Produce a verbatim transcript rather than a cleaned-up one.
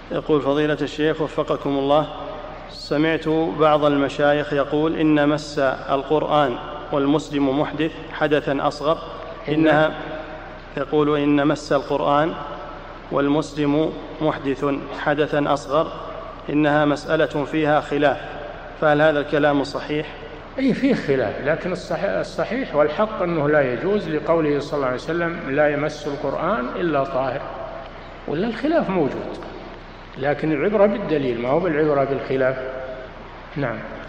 يقول فضيلة الشيخ وفقكم الله، سمعت بعض المشايخ يقول إن مس القرآن والمسلم محدث حدثا أصغر، إنها يقول إن مس القرآن والمسلم محدث حدثا أصغر إنها مسألة فيها خلاف، فهل هذا الكلام صحيح؟ أي فيه خلاف، لكن الصحيح, الصحيح والحق أنه لا يجوز، لقوله صلى الله عليه وسلم لا يمس القرآن إلا طاهر، ولا الخلاف موجود، لكن العبرة بالدليل ما هو بالعبرة بالخلاف. نعم.